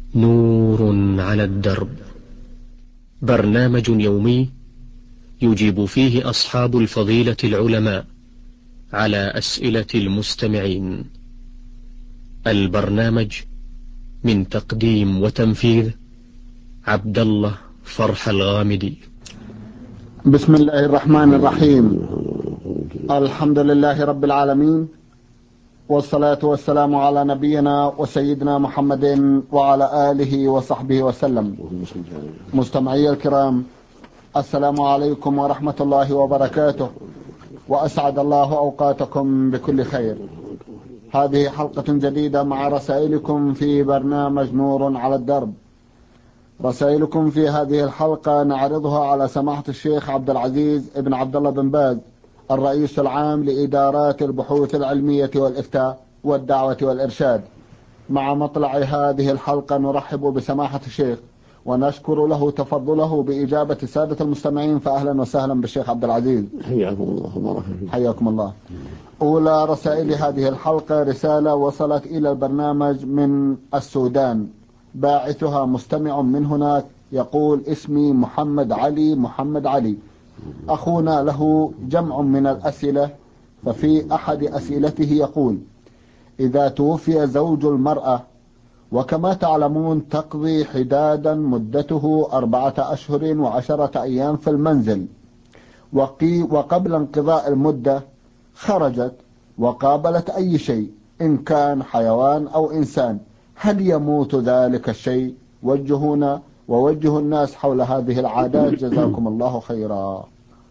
نور على الدرب، برنامج يومي يجيب فيه أصحاب الفضيلة العلماء على أسئلة المستمعين. البرنامج من تقديم وتنفيذ عبد الله فرح الغامدي. بسم الله الرحمن الرحيم. الحمد لله رب العالمين، والصلاة والسلام على نبينا وسيدنا محمد وعلى آله وصحبه وسلم. مستمعي الكرام، السلام عليكم ورحمة الله وبركاته، وأسعد الله أوقاتكم بكل خير. هذه حلقة جديدة مع رسائلكم في برنامج نور على الدرب. رسائلكم في هذه الحلقة نعرضها على سماحة الشيخ عبد العزيز ابن عبد الله بن باز، الرئيس العام لإدارات البحوث العلمية والإفتاء والدعوة والإرشاد. مع مطلع هذه الحلقة نرحب بسماحة الشيخ ونشكر له تفضله بإجابة السادة المستمعين، فأهلا وسهلا بالشيخ عبد العزيز. حياكم الله وبارك فيكم. حياكم الله. أولى رسائل هذه الحلقة رسالة وصلت إلى البرنامج من السودان، باعثها مستمع من هناك يقول: اسمي محمد علي. أخونا له جمع من الأسئلة، ففي أحد أسئلته يقول: إذا توفي زوج المرأة، وكما تعلمون تقضي حدادا مدته 4 أشهر و10 أيام في المنزل، وقبل انقضاء المدة خرجت وقابلت أي شيء إن كان حيوان أو إنسان، هل يموت ذلك الشيء؟ وجهونا ووجه الناس حول هذه العادات، جزاكم الله خيرا.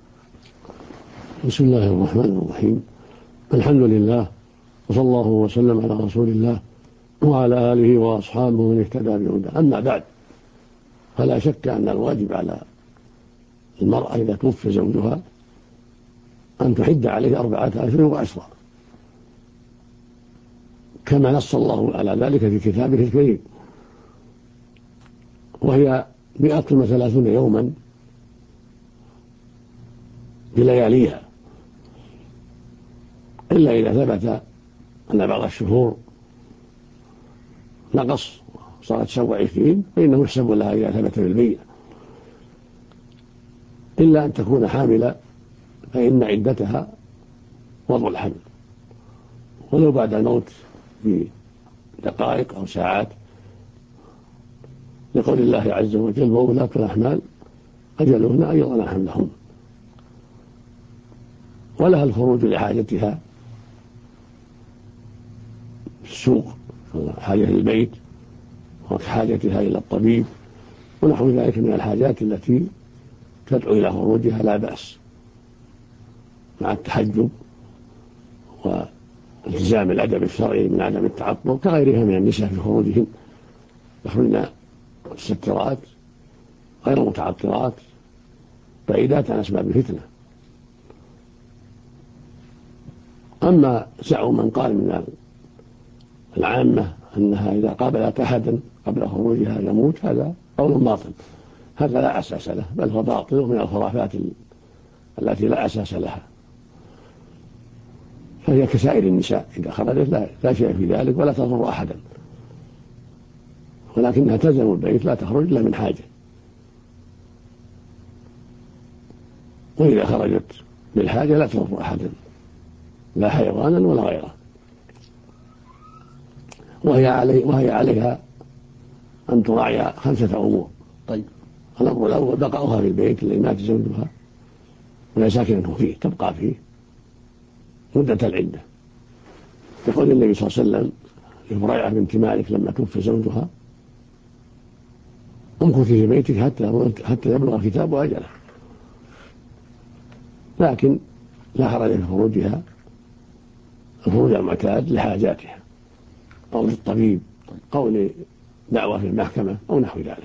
بسم الله الرحمن الرحيم. الحمد لله، وصلى الله وسلم على رسول الله وعلى آله وأصحابه من اهتدى بهداه. أما بعد، فلا شك أن الواجب على المرأة إذا توفي زوجها أن تحد عليه 4 أشهر و10، كما نص الله على ذلك في كتابه الكريم، وهي 130 يوما بلياليها، إلا إذا ثبت أن بعض الشهور نقص صارت 27 فإنه يحسب لها إذا ثبت بالبينة، إلا أن تكون حاملة فإن عدتها وضع الحمل، ولو بعد الموت بدقائق أو ساعات، لقول الله عز وجل: وأولاة الأحمال أجلهن أن يضعن حملهن. ولها الخروج لحاجتها في السوق، حاجة البيت، وحاجتها إلى الطبيب ونحو ذلك من الحاجات التي تدعو إلى خروجها، لا بأس، مع التحجب والتزام الأدب الشرعي من عدم التعطل، كغيرها من النساء في خروجهن، يخرجن مستترات غير متعطرات بعيدات عن أسباب الفتنة. أما زعم من قال من العامة أنها إذا قابلت أحدا قبل خروجها يموت، هذا قول باطل، هذا لا أساس له، بل هو باطل من الخرافات التي لا أساس لها. فهي كسائر النساء، إذا خرجت لا شيء في ذلك ولا تضر أحدا، ولكنها تلزم البيت، لا تخرج إلا من حاجة. وإذا خرجت بالحاجة لا تضر أحدا، لا حيوانا ولا غيره. وهي عليها أن تراعي 5 أمور. طيب. الأمر الأول بقاؤها في البيت الذي مات زوجها وهي ساكنة فيه، تبقى فيه مدة العدة، يقول النبي صلى الله عليه وسلم لهريرة بنت مالك لما توفي زوجها: امكثي في بيتك حتى يبلغ الكتاب أجله. لكن لا حرج في خروجها الخروج المعتاد لحاجاتها أو للطبيب أو لدعوة في المحكمة أو نحو ذلك.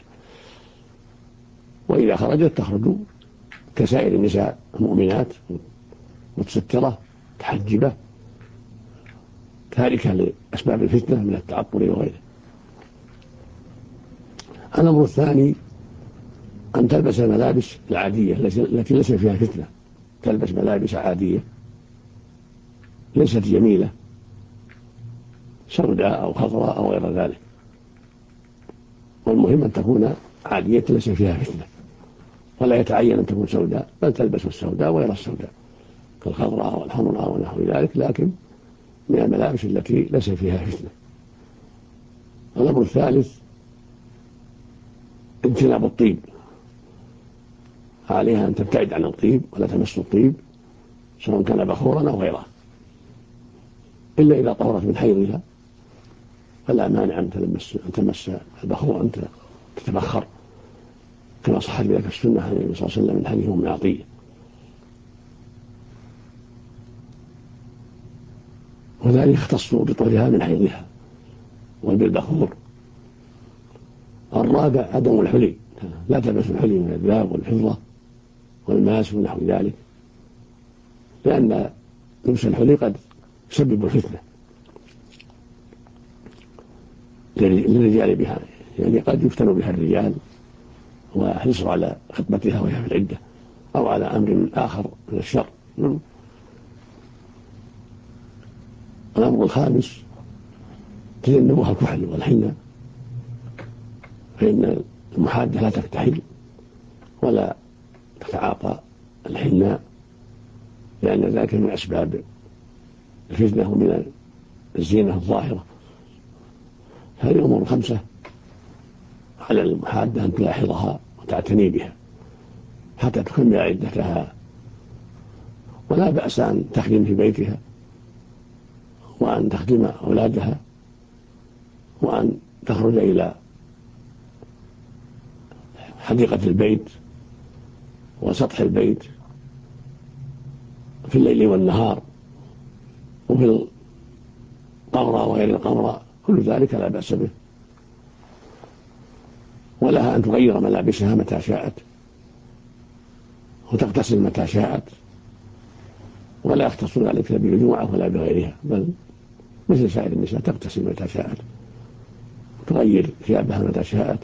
وإذا خرجت تخرج كسائر النساء المؤمنات، متسترة متحجبة، تاركة لأسباب الفتنة من التعطل وغيره. الأمر الثاني أن تلبس الملابس العادية التي ليس فيها فتنة، تلبس ملابس عادية ليست جميلة، سوداء أو خضراء أو غير ذلك. والمهم أن تكون عادية ليس فيها فتنة، ولا يتعين أن تكون سوداء، بل تلبس السوداء وغير السوداء كالخضراء والحمراء ونحو ذلك، لكن من الملابس التي ليس فيها فتنة. الأمر الثالث اجتناب الطيب، عليها أن تبتعد عن الطيب ولا تمس الطيب سواء كان بخورا أو غيره، إلا إذا طهرت من حيضها فلا مانع أن تمس البخور، أن تتبخر كما صحت بذلك السنة عن النبي صلى الله عليه وسلم من حديث أم عطية. وذلك يختص بطهرها من حيضها وبالبخور. الرابع عدم الحلي، لا تلبس الحلي من الذهب والفضة والماس ونحو ذلك، لأن لبس الحلي قد يسبب الفتنة للرجال بها، يعني قد يفتن بها الرجال ويحرصوا على خطبتها وهي في العدة أو على أمر آخر من الشر. الأمر الخامس تجنبها الكحل والحنة، فإن المحادة لا تكتحل ولا تتعاطى الحناء، لأن ذلك من أسباب الفتنة ومن الزينة الظاهرة. هذه الأمور الخمسة على المحادة أن تلاحظها وتعتني بها حتى تكمل عدتها، ولا بأس أن تخدم في بيتها وأن تخدم أولادها وأن تخرج إلى حديقة البيت وسطح البيت في الليل والنهار وفي القمرة وغير القمرة، كل ذلك لا بأس به. ولها أن تغير ملابسها متى شاءت وتغتسل متى شاءت، ولا يختص ذلك لا بالجمعة ولا بغيرها، بل مثل سائر النساء تغتسل متى شاءت وتغير ثيابها متى شاءت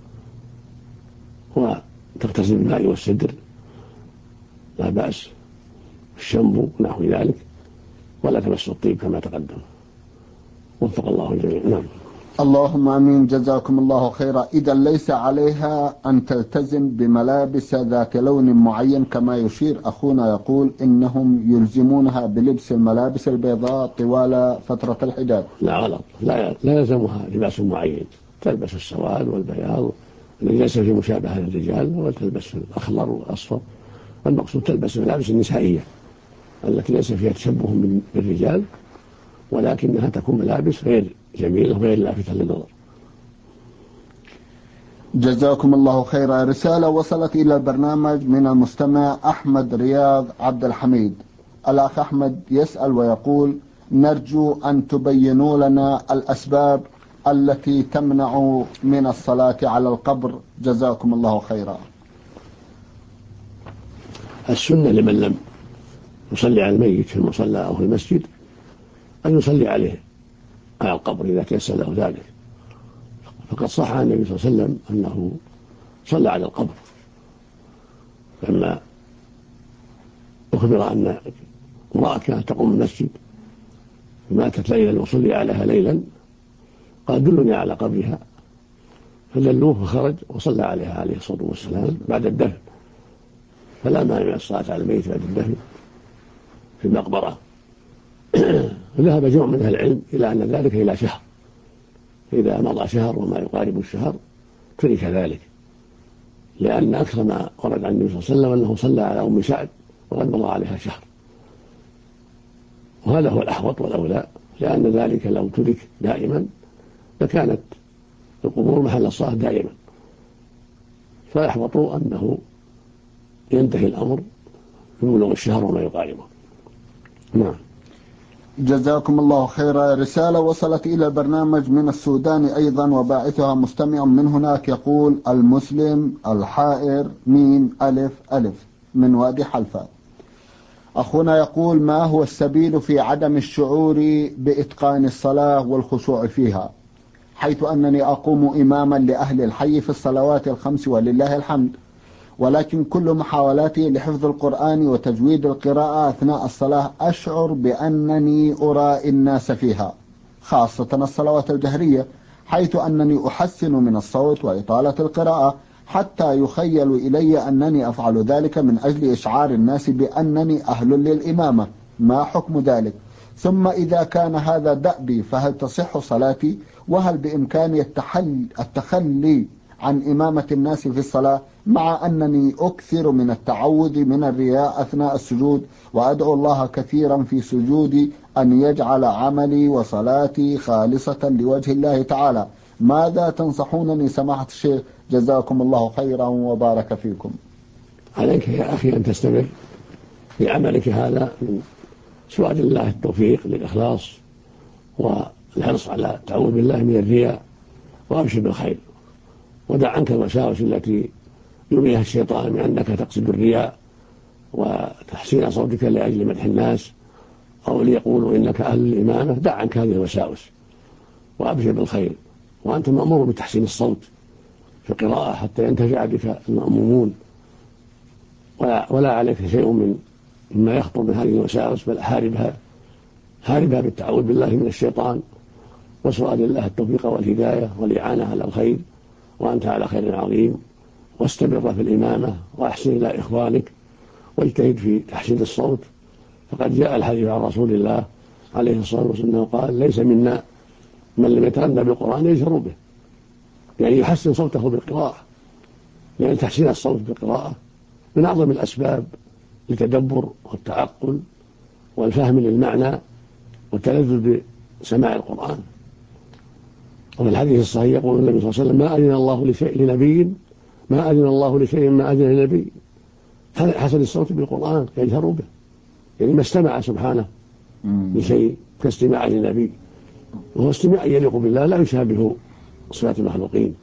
وتغتسل بالماء والسدر، لا بأس، الشامبو نحو ذلك، ولا تمس الطيب كما تقدم. وفق الله الجميع. نعم. اللهم امين، جزاكم الله خيرا. اذا ليس عليها ان تلتزم بملابس ذات لون معين كما يشير اخونا، يقول انهم يلزمونها بلبس الملابس البيضاء طوال فترة الحجاب. لا غلط، لا يلزمها لباس معين، تلبس السواد والبياض الذي ليس في مشابهة للرجال، وتلبس الأخضر والأصفر. المقصود تلبس الملابس النسائية التي ليس فيها تشبه بالرجال، ولكنها تكون ملابس غير جميلة وغير لافتة للنظر. جزاكم الله خيرا. رسالة وصلت إلى البرنامج من المستمع أحمد رياض عبد الحميد. الأخ أحمد يسأل ويقول: نرجو أن تبينوا لنا الأسباب التي تمنع من الصلاة على القبر، جزاكم الله خيرا. السنة لمن لم يصلي على الميت في المصلى أو في المسجد أن يصلي عليه على القبر إذا تيسر له ذلك، فقد صح عن النبي صلى الله عليه وسلم أنه صلى على القبر لما أخبر أن امرأة كانت تقوم المسجد ماتت ليلا وصلي عليها ليلا، قال: دلني على قبرها، فدلوه فخرج وصلى عليها عليه الصلاة والسلام بعد الدفن، فلا مانع من الصلاة على الميت بعد الدفن في المقبرة. ذهب جمع من أهل العلم إلى أن ذلك إلى شهر، إذا مضى شهر وما يقارب الشهر ترك ذلك، لأن أكثر ما ورد عن النبي صلى الله عليه وسلم أنه صلى على أم سعد وقد مضى عليها شهر، وهذا هو الأحوط والأولى، لأن ذلك لو ترك دائما لكانت القبور محل الصلاة دائما، فيحبط أنه ينتهي الأمر ببلوغ الشهر وما يقاربه. نعم. جزاكم الله خيرا. رسالة وصلت إلى البرنامج من السودان أيضا، وباعثها مستمع من هناك، يقول: المسلم الحائر ميم ألف ألف من وادي حلفاء. أخونا يقول: ما هو السبيل في عدم الشعور بإتقان الصلاة والخشوع فيها، حيث أنني أقوم إماما لأهل الحي في الصلوات الخمس ولله الحمد، ولكن كل محاولاتي لحفظ القرآن وتجويد القراءة أثناء الصلاة أشعر بأنني أرائي الناس فيها، خاصة الصلوات الجهرية، حيث أنني أحسن من الصوت وإطالة القراءة حتى يخيل إلي أنني أفعل ذلك من أجل إشعار الناس بأنني أهل للإمامة. ما حكم ذلك؟ ثم إذا كان هذا دأبي فهل تصح صلاتي؟ وهل بإمكاني التخلي عن إمامة الناس في الصلاة، مع أنني أكثر من التعوذ من الرياء أثناء السجود، وأدعو الله كثيرا في سجودي أن يجعل عملي وصلاتي خالصة لوجه الله تعالى؟ ماذا تنصحونني سماحة الشيخ؟ جزاكم الله خيرا وبارك فيكم. عليك يا أخي أن تستمر في عملك هذا من سؤال الله التوفيق للإخلاص والحرص على التعوذ بالله من الرياء، وأبشر بالخير، ودع عنك الوساوس التي يريها الشيطان من أنك تقصد الرياء وتحسين صوتك لأجل مدح الناس أو ليقولوا إنك أهل الإمامة. دع عنك هذه الوساوس وأبشر بالخير، وأنت مأمور بتحسين الصوت في القراءة حتى ينتفع بك المأمومون، ولا عليك شيء مما يخطر من هذه الوساوس، بل حاربها بالتعوذ بالله من الشيطان وسؤال الله التوفيق والهداية والإعانة على الخير، وأنت على خير عظيم. واستمر في الإمامة وأحسن إلى إخوانك واجتهد في تحسين الصوت، فقد جاء الحديث عن رسول الله عليه الصلاة والسلام قال: ليس منا من لم يتغنى بالقرآن يجهر به، يعني يحسن صوته بالقراءة، لأن تحسين الصوت بالقراءة من أعظم الأسباب للتدبر والتعقل والفهم للمعنى والتلذذ بسماع القرآن. وفي الحديث الصحيح يقول النبي صلى الله عليه وسلم: ما أذن الله لشيء ما أذن لنبي حسن الصوت بالقرآن يجهر به، يعني ما استمع سبحانه لشيء كاستماع للنبي، وهو استماع يليق بالله لا يشابه صفات المخلوقين،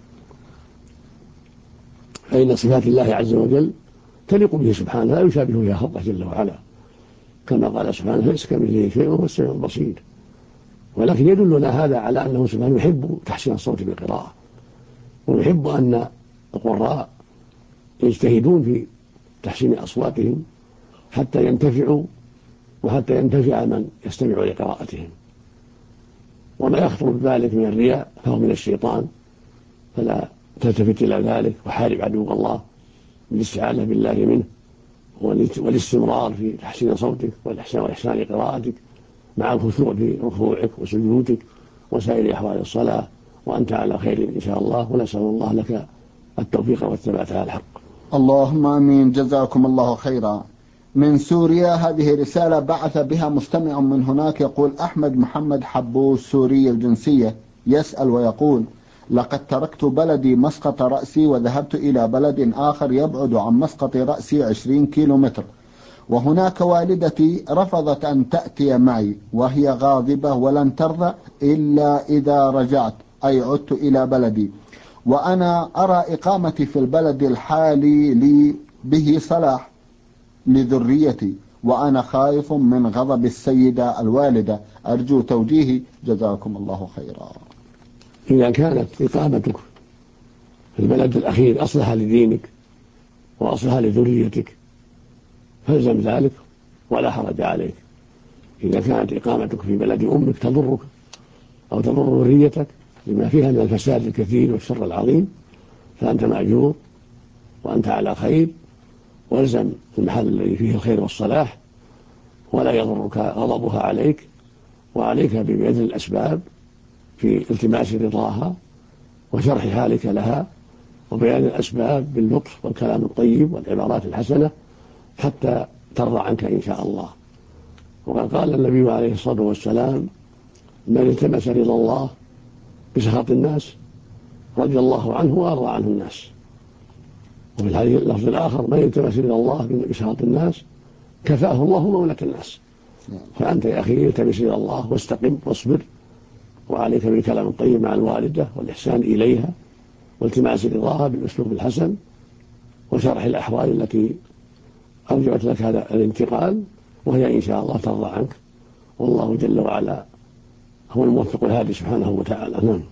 فإن صفات الله عز وجل تليق به سبحانه لا يشابه فيها خلقه جل وعلا، كما قال سبحانه: ليس كمثله شيء وهو السميع البصير. ولكن يدلنا هذا على أنه سبحانه يحب تحسين الصوت بالقراءة، ويحب أن القراء يجتهدون في تحسين أصواتهم حتى ينتفعوا وحتى ينتفع من يستمع لقراءتهم. وما يخطر بذلك من الرياء فهو من الشيطان، فلا تلتفت إلى ذلك، وحارب عدو الله بالاستعاذة بالله منه والاستمرار في تحسين صوتك وإحسان قراءتك مع الخشوع في ركوعك وسجودك وسائر أحوال الصلاة، وأنت على خير إن شاء الله، ونسأل الله لك التوفيق والثبات على الحق. اللهم آمين. جزاكم الله خيرا. من سوريا هذه رسالة بعث بها مستمع من هناك، يقول: أحمد محمد حبوس سوري الجنسية، يسأل ويقول: لقد تركت بلدي مسقط رأسي وذهبت إلى بلد آخر يبعد عن مسقط رأسي 20 كيلومتر، وهناك والدتي رفضت أن تأتي معي وهي غاضبة ولن ترضى إلا إذا رجعت، أي عدت إلى بلدي، وأنا أرى إقامتي في البلد الحالي لي به صلاح لذريتي، وأنا خائف من غضب السيدة الوالدة، أرجو توجيهي جزاكم الله خيرا. إذا كانت إقامتك في البلد الأخير أصلح لدينك وأصلح لذريتك فالزم ذلك ولا حرج عليك. إذا كانت إقامتك في بلد أمك تضرك أو تضر ذريتك لما فيها من الفساد الكثير والشر العظيم فأنت مأجور وأنت على خير، والزم المحل الذي فيه الخير والصلاح ولا يضرك غضبها عليك، وعليك ببذل الأسباب في التماس رضاها وشرح حالك لها وبيان الأسباب باللطف والكلام الطيب والعبارات الحسنة حتى ترضى عنك إن شاء الله. وقد قال النبي عليه الصلاة والسلام: من التمس رضا الله بسخط الناس رضي الله عنه وأرضى عنه الناس. وفي الحديث اللفظ الآخر: من التمس رضا الله بسخط الناس كفاه الله مولة الناس. فأنت يا أخي التمس رضا الله واستقم واصبر، وعليك بالكلام الطيب مع الوالدة والإحسان إليها والتماس رضاها بالأسلوب الحسن وشرح الأحوال التي أوجبت لك هذا الانتقال، وهي إن شاء الله ترضى عنك، والله جل وعلا هو الموفق الهادي سبحانه وتعالى. نعم.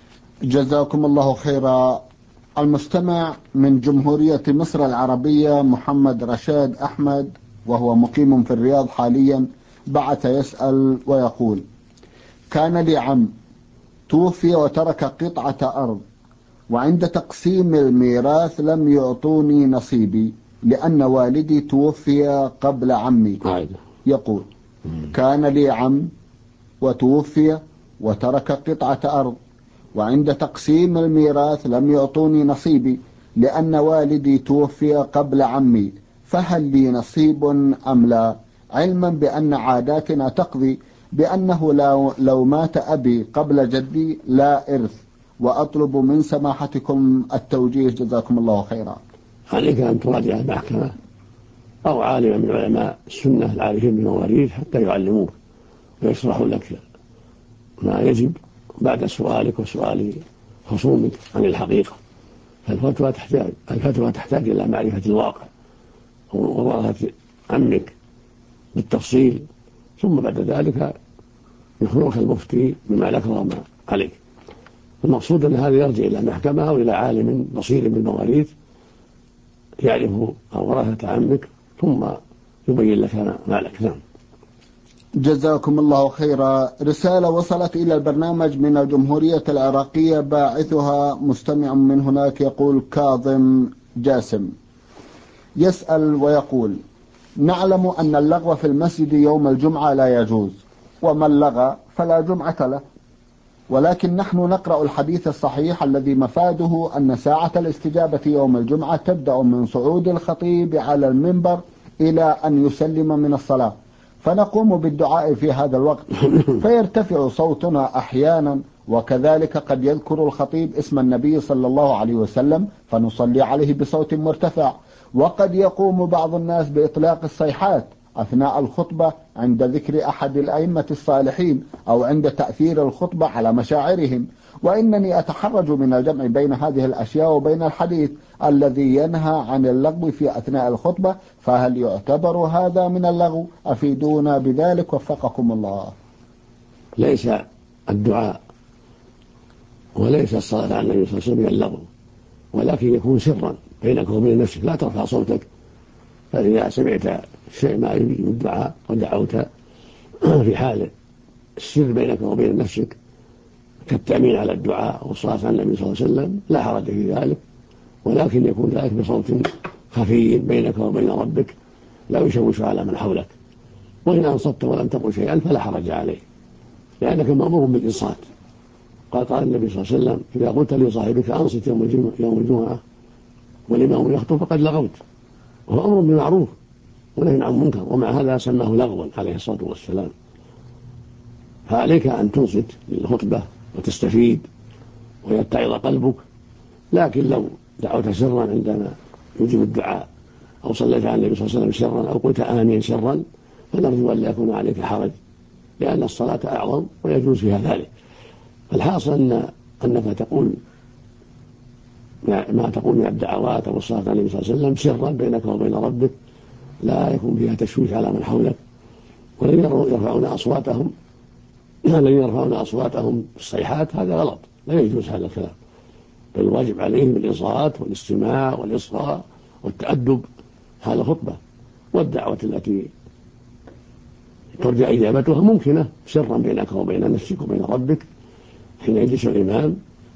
جزاكم الله خيرا. المستمع من جمهورية مصر العربية محمد رشاد أحمد، وهو مقيم في الرياض حاليا، بعث يسأل ويقول: كان لي عم توفي وترك قطعة أرض، وعند تقسيم الميراث لم يعطوني نصيبي لأن والدي توفي قبل عمي. يقول: كان لي عم وتوفي وترك قطعة أرض، وعند تقسيم الميراث لم يعطوني نصيبي لأن والدي توفي قبل عمي، فهل لي نصيب أم لا؟ علما بأن عاداتنا تقضي بأنه لو مات أبي قبل جدي لا إرث، وأطلب من سماحتكم التوجيه جزاكم الله خيرا. عليك أن تراجع المحكمة أو عالما من علماء السنة العارفين بالمواريث حتى يعلموك ويشرحوا لك ما يجب بعد سؤالك وسؤال خصومك عن الحقيقة. الفتوى تحتاج إلى معرفة الواقع وورثة عمك بالتفصيل، ثم بعد ذلك يخبرك المفتي بما ذكر ما عليك. المقصود أن هذا يرجع إلى محكمة أو إلى عالم بصير بالمواريث يعرف ورثة عمك ثم يبين لك ما لك. نعم. جزاكم الله خيرا. رسالة وصلت إلى البرنامج من الجمهورية العراقية، باعثها مستمع من هناك، يقول كاظم جاسم، يسأل ويقول: نعلم أن اللغو في المسجد يوم الجمعة لا يجوز، ومن لغى فلا جمعة له، ولكن نحن نقرأ الحديث الصحيح الذي مفاده أن ساعة الاستجابة يوم الجمعة تبدأ من صعود الخطيب على المنبر إلى أن يسلم من الصلاة، فنقوم بالدعاء في هذا الوقت، فيرتفع صوتنا أحيانا، وكذلك قد يذكر الخطيب اسم النبي صلى الله عليه وسلم فنصلي عليه بصوت مرتفع، وقد يقوم بعض الناس بإطلاق الصيحات أثناء الخطبة عند ذكر أحد الأئمة الصالحين أو عند تأثير الخطبة على مشاعرهم، وإنني أتحرج من الجمع بين هذه الأشياء وبين الحديث الذي ينهى عن اللغو في أثناء الخطبة، فهل يعتبر هذا من اللغو؟ أفيدونا بذلك وفقكم الله. ليس الدعاء وليس الصلاة على النبي صلى الله عليه وسلم من اللغو، ولكن يكون سرا بينك وبين نفسك، لا ترفع صوتك. فإذا سمعت شيء ما يريد من الدعاء ودعوت في حال السر بينك وبين نفسك كالتأمين على الدعاء والصلاة على النبي صلى الله عليه وسلم لا حرج في ذلك، ولكن يكون ذلك بصوت خفي بينك وبين ربك لا يشوش على من حولك. وإن أنصت ولم تقل شيئا فلا حرج عليه، لأنك مأمور بالإنصات. قال النبي صلى الله عليه وسلم: إذا قلت لصاحبك أنصت يوم الجمعة والإمام يخطب فقد لغوت، وهو أمر بالمعروف ونهي عن منكر، ومع هذا سماه لغوا عليه الصلاة والسلام. فعليك أن تنصت للخطبة وتستفيد ويتعظ قلبك، لكن لو دعوت سرا عندما يجب الدعاء أو صليت على النبي صلى الله عليه وسلم سرا أو قلت آمين سرا فنرجو أن لا يكون عليك حرج، لأن الصلاة أعظم ويجوز فيها ذلك. فالحاصل أنك تقول ما تقول من الدعوات أو الصلاة على النبي صلى الله عليه وسلم سرا بينك وبين ربك، لا يكون فيها تشويش على من حولك. والذين يرفعون أصواتهم بالصيحات هذا غلط، لا يجوز هذا الكلام، بل الواجب عليهم الإنصات والاستماع والإصغاء والتأدب. هذا خطبة، والدعوة التي ترجى إجابتها ممكنة سرا بينك وبين نفسك وبين ربك حين يجلس الإمام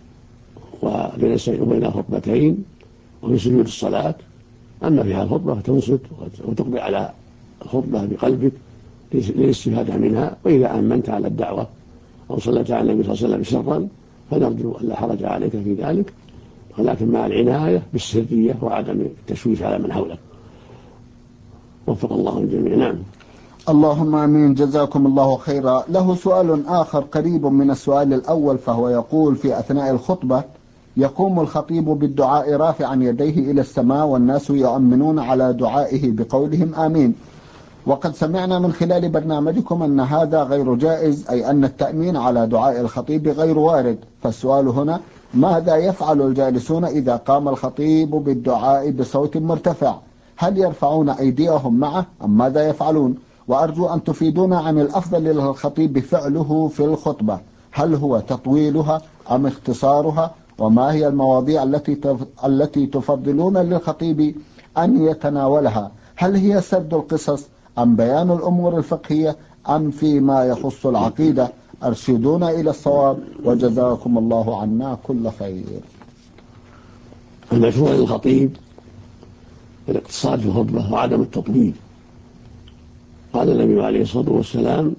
وبين خطبتين وفي سجود الصلاة. أما في هذه الخطبة فتنصت وتقبل على الخطبة بقلبك للاستفادة منها. وإذا آمنت على الدعوة أو صليت على النبي صلى الله عليه وسلم سرا فنرجو أن لا حرج عليك في ذلك، ولكن مع العناية بالسرية وعدم التشويش على من حولك. وفق الله الجميع. نعم. اللهم آمين. جزاكم الله خيرا. له سؤال آخر قريب من السؤال الأول، فهو يقول: في أثناء الخطبة يقوم الخطيب بالدعاء رافعا يديه إلى السماء والناس يؤمنون على دعائه بقولهم آمين، وقد سمعنا من خلال برنامجكم أن هذا غير جائز، أي أن التأمين على دعاء الخطيب غير وارد. فالسؤال هنا: ماذا يفعل الجالسون إذا قام الخطيب بالدعاء بصوت مرتفع؟ هل يرفعون أيديهم معه أم ماذا يفعلون؟ وأرجو أن تفيدونا عن الأفضل للخطيب فعله في الخطبة، هل هو تطويلها أم اختصارها؟ وما هي المواضيع التي تفضلون للخطيب أن يتناولها؟ هل هي سرد القصص أم بيان الأمور الفقهية أم فيما يخص العقيدة أرشدونا إلى الصواب، وجزاكم الله عنا كل خير. المشروع للخطيب الاقتصاد في الخطبة وعدم التطويل. قال النبي عليه الصلاة والسلام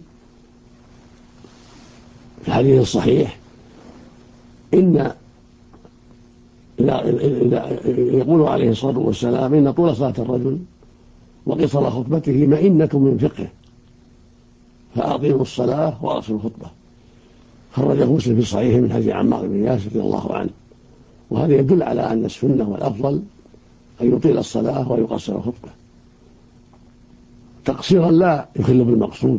في الحديث الصحيح إن يقول عليه الصلاة والسلام إن طول صلاة الرجل وقصر خطبته مئنة من فقهه، فأطيلوا الصلاة وأقصروا الخطبة. خرجه مسلم في صحيحه من حديث عمار بن ياسر رضي الله عنه. وهذا يدل على أن السنة والأفضل أن يطيل الصلاة ويقصر الخطبة تقصيرا لا يخل بالمقصود،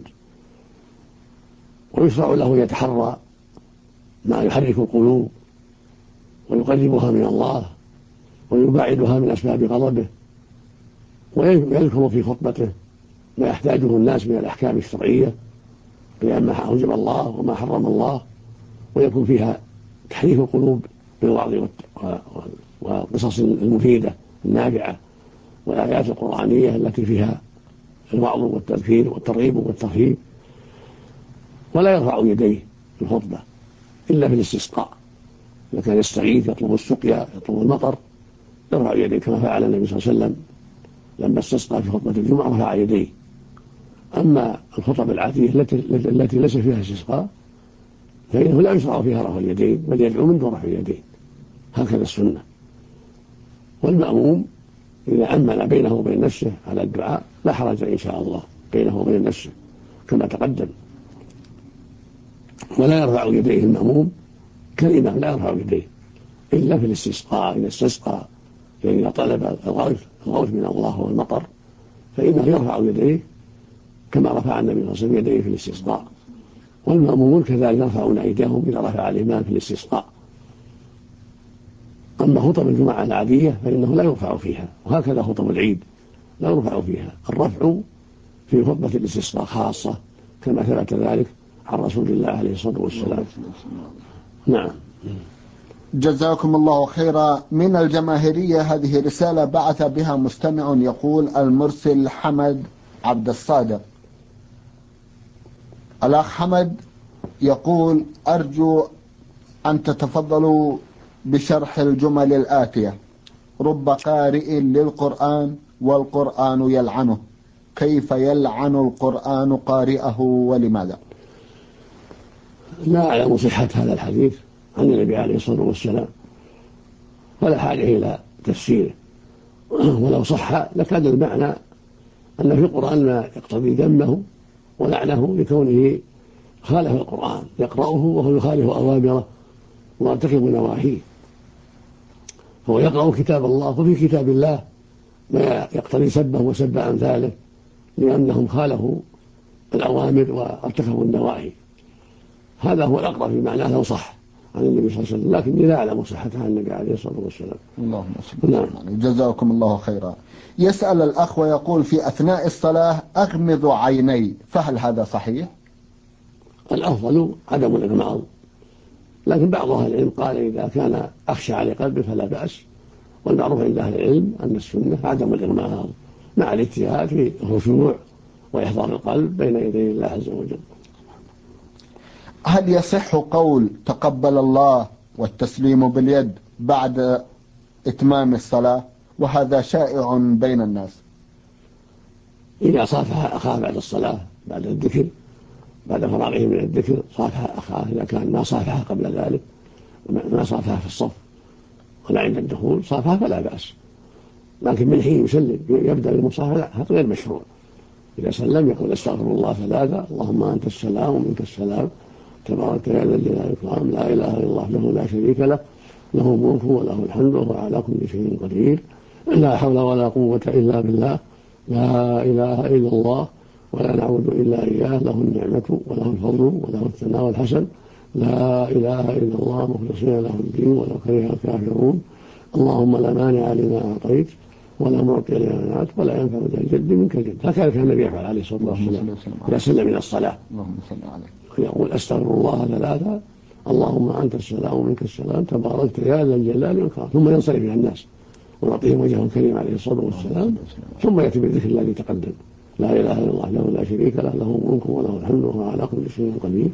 ويشرع له يتحرى ما يحرك القلوب ويقربها من الله ويباعدها من أسباب غضبه، ويذكر في خطبته ما يحتاجه الناس من الأحكام الشرعية بيان ما أوجب الله وما حرم الله، ويكون فيها تحريك القلوب بالوعظ والقصص المفيدة النافعة والآيات القرآنية التي فيها الوعظ والتذكير والترغيب والترهيب. ولا يرفع يديه في الخطبة إلا في الاستسقاء، إذا كان يستغيث يطلب السقيا يطلب المطر يرفع يديه كما فعل النبي صلى الله عليه وسلم لما استسقى في خطبة الجمعة رفع يديه. أما الخطب العادية التي ليس فيها استسقاء فإنه لا يشرع فيها رفع اليدين، بل يدعو من دون رفع اليدين، هكذا السنة. والمأموم إذا أمن بينه وبين نفسه على الدعاء لا حرج إن شاء الله بينه وبين نفسه كما تقدم. ولا يرفع يديه المأموم كالإمام، لا يرفع يديه إلا في الاستسقاء، إذا استسقى يعني إذا طلب الغوث من الله والمطر فإنه يرفع يديه كما رفع النبي صلى الله عليه وسلم يديه في الاستسقاء. والمأمومون كذلك يرفعون أيديهم إذا رفع الإمام في الاستسقاء. أما خطب الجمعة العادية فإنه لا يرفع فيها، وهكذا خطب العيد لا يرفع فيها. الرفع في خطبة الاستسقاء خاصة كما ثبت ذلك عن رسول الله عليه الصلاة والسلام. نعم. جزاكم الله خيرا. من الجماهيرية هذه رسالة بعث بها مستمع يقول: المرسل حمد عبد الصادق. الأخ حمد يقول: أرجو أن تتفضلوا بشرح الجمل الآتية: رب قارئ للقرآن والقرآن يلعنه، كيف يلعن القرآن قارئه ولماذا؟ لا أعلم صحة هذا الحديث عن النبي عليه الصلاة والسلام ولا حاجة إلى تفسيره، ولو صح لكان المعنى أن في القرآن ما يقتضي ذمه ولعنه لكونه خالف القرآن يقرأه وهو يخالف أوامره ويرتكب نواهيه. فهو يقرأ كتاب الله وفي كتاب الله ما يقتضي سبه وسب أمثاله لأنهم خالفوا الأوامر وارتكبوا النواهي. هذا هو الأقرب في معناه لو صح عن النبي صلى الله عليه وسلم، لكني لا أعلم صحتها عن النبي عليه الصلاة والسلام. اللهم صل. نعم. جزاكم الله خيرا. يسأل الأخ ويقول: في أثناء الصلاة أغمض عيني، فهل هذا صحيح؟ الأفضل عدم الإغماض، لكن بعض أهل العلم قال إذا كان أخشى على قلبه فلا بأس، والمعروف عند أهل العلم أن السنة عدم الإغماض مع الاجتهاد في الخشوع وإحضار القلب بين يدي الله عز وجل. هل يصح قول تقبل الله والتسليم باليد بعد إتمام الصلاة؟ وهذا شائع بين الناس. إذا صافح أخاه بعد الصلاة بعد الذكر بعد فراغه من الذكر صافح أخاه، إذا كان ما صافحه قبل ذلك ما صافحه في الصف ولا عند الدخول صافحه فلا بأس، لكن من حين يسلم يبدأ بالمصافحة هذا غير مشروع. إذا سلم يقول استغفر الله ثلاثة: اللهم أنت السلام ومنك السلام تبارك يا ذا الجلال والإكرام، لا إله إلا الله له لا شريك له، له الملك وله الحمد وهو على كل شيء قدير، لا حول ولا قوة إلا بالله، لا إله إلا الله ولا نعبد إلا إياه، له النعمة وله الفضل وله الثناء والحسن، لا إله إلا الله مخلصين له الدين ولو كره الكافرون، اللهم لا مانع لما أعطيت ولا معطي لما منعت ولا ينفع ذا الجد منك الجد. هكذا كان النبي يفعل عليه الصلاة والسلام إذا سلم من الصلاة، يقول أستغفر الله ثلاثة: اللهم أنت السلام ومنك السلام تباركت يا ذا الجلال والإكرام، ثم ينصرف إلى الناس ويعطيهم وجهه الكريم عليه الصلاة والسلام، ثم يأتي بالذكر الذي تقدم: لا إله إلا الله له لا شريك له، له الملك وله الحمد وهو على كل شيء قدير،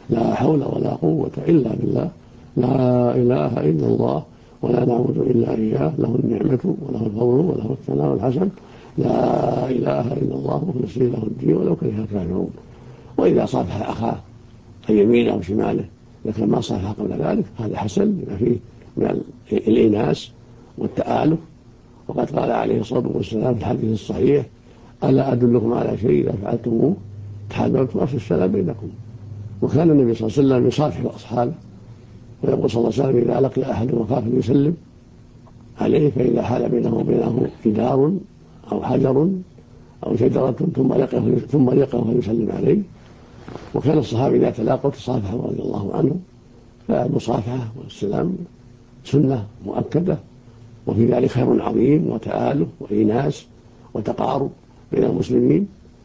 لا حول ولا قوة إلا بالله، لا إله إلا الله ولا نعبد إلا إياه، له النعمة وله الفضل وله الثناء الحسن، لا إله إلا الله مخلصين له الدين ولو كره الكافرون. وإذا صافح أخاه عن يمينه أو شماله لكن ما صافح قبل ذلك هذا حسن لما فيه من الإناس والتآلف. وقد قال عليه الصلاة والسلام في الحديث الصحيح: ألا أدلكم على شيء إذا فعلتموه تحاببتم أفشوا السلام بينكم. وكان النبي صلى الله عليه وسلم يصافح أصحابه ويقول صلى الله عليه وسلم: إذا لقي أحد وخاف يسلم عليه فإذا حال بينه وبينه جدار أو حجر أو شجرة ثم لقيه فيسلم عليه. وكان الصحابة إذا تلاقوا تصافحوا رضي الله عنهم. فالمصافحة والسلام سنة مؤكدة، وفي ذلك خير عظيم وتآلف وإيناس وتقارب بين المسلمين.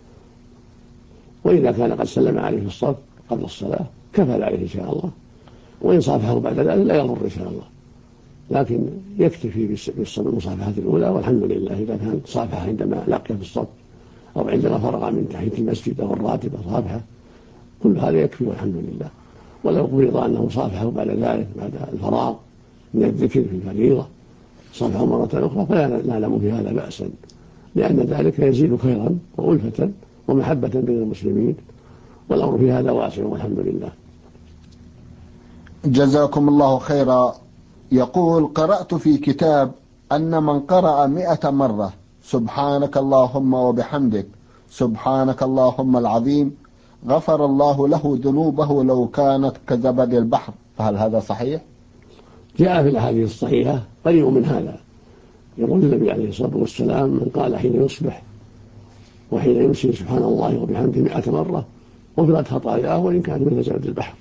وإذا كان قد سلم عليه في الصف قبل الصلاة كفى ذلك إن شاء الله، وإن صافحه بعد ذلك لا يضر إن شاء الله، لكن يكتفي بالمصافحة الأولى والحمد لله. إذا كان صافحة عندما لقي في الصف أو عندما فرغ من تحية المسجد أو الراتبة صافحة، كل هذا يكفي والحمد لله. ولو فرض أنه صافحه بعد ذلك بعد الفراغ من الذكر في الفريضة صافحه مرة أخرى فلا نعلم في هذا بأسا، لأن ذلك يزيد خيرا وألفة ومحبة بين المسلمين، والأمر في هذا واسع والحمد لله. جزاكم الله خيرا. يقول: قرأت في كتاب أن من قرأ 100 مرة سبحانك اللهم وبحمدك سبحانك اللهم العظيم غفر الله له ذنوبه لو كانت كزبد البحر، فهل هذا صحيح؟ جاء في الأحاديث الصحيحة قريب من هذا. يقول النبي عليه الصلاة والسلام: من قال حين يصبح وحين يمسي سبحان الله وبحمده 100 مرة غفرت خطاياه وإن كان مثل زبد البحر.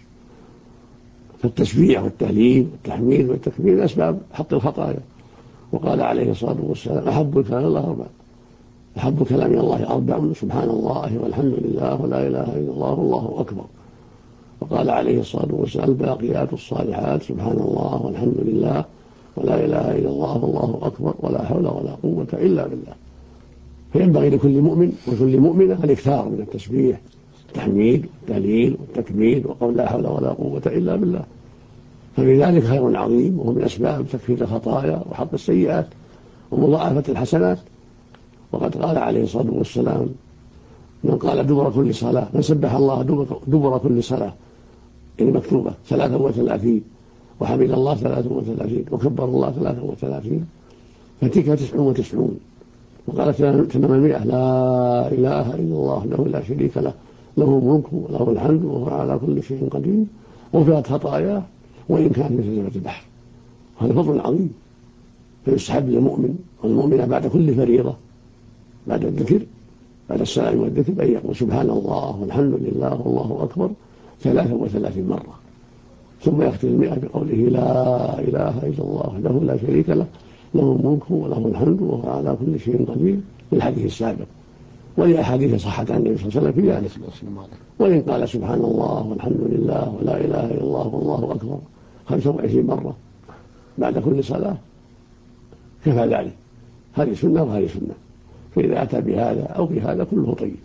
فالتسبيح والتهليل والتحميد والتكبير أسباب حط الخطايا. وقال عليه الصلاة والسلام: أحب الكلام الله أربع، أحب كلام الله أربع: سبحان الله والحمد لله ولا إله إلا الله والله أكبر. وقال عليه الصلاة والسلام: الباقيات الصالحات سبحان الله والحمد لله ولا إله إلا الله والله أكبر ولا حول ولا قوة إلا بالله. فينبغي لكل مؤمن وكل مؤمنة الإكثار من التسبيح التحميد والتهليل والتكبير وقول لا حول ولا قوة إلا بالله، ففي ذلك خير عظيم، وهو من أسباب تكفير الخطايا وحط السيئات ومضاعفة الحسنات. وقد قال عليه الصلاة والسلام: من قال دبر كل صلاة، من سبح الله دبر كل صلاة المكتوبة 33 وحمد الله 33 وكبر الله 33 فتلك 99. وقال تمام 100: لا إله إلا الله له لا شريك له له الملك وله الحمد وهو على كل شيء قدير غفرت خطاياه وإن كان مثل زبد البحر. هذا فضل عظيم. فيستحب للمؤمن والمؤمنة بعد كل فريضة بعد الذكر بعد السلام والذكر أن يقول سبحان الله والحمد لله والله أكبر 33 مرة، ثم يختم 100 بقوله: لا إله إلا الله له لا شريك له له الملك وله الحمد وهو على كل شيء قدير، في الحديث السابق. ولأحاديث صحت عن النبي صلى الله عليه وسلم في ذلك. وإن قال سبحان الله والحمد لله ولا إله إلا الله والله أكبر 25 مرة بعد كل صلاة كفى ذلك. هذه سنة وهذه سنة، فإذا أتى بهذا أو بهذا كله طيب.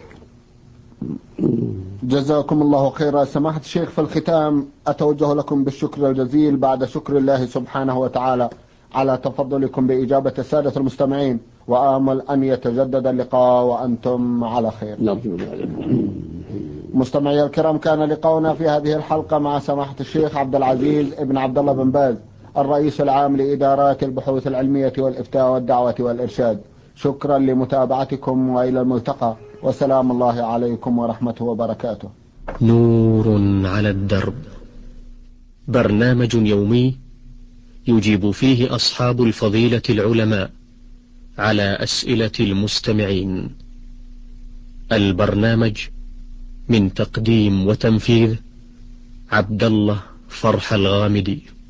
جزاكم الله خيرا. سماحة الشيخ، في الختام أتوجه لكم بالشكر الجزيل بعد شكر الله سبحانه وتعالى على تفضلكم بإجابة السادة المستمعين، وآمل أن يتجدد اللقاء وأنتم على خير. مستمعي الكرام، كان لقاؤنا في هذه الحلقة مع سماحة الشيخ عبد العزيز ابن عبد الله بن باز، الرئيس العام لإدارات البحوث العلمية والإفتاء والدعوة والإرشاد. شكرا لمتابعتكم وإلى الملتقى، وسلام الله عليكم ورحمته وبركاته. نور على الدرب، برنامج يومي يجيب فيه أصحاب الفضيلة العلماء على أسئلة المستمعين. البرنامج من تقديم وتنفيذ عبد الله فرح الغامدي.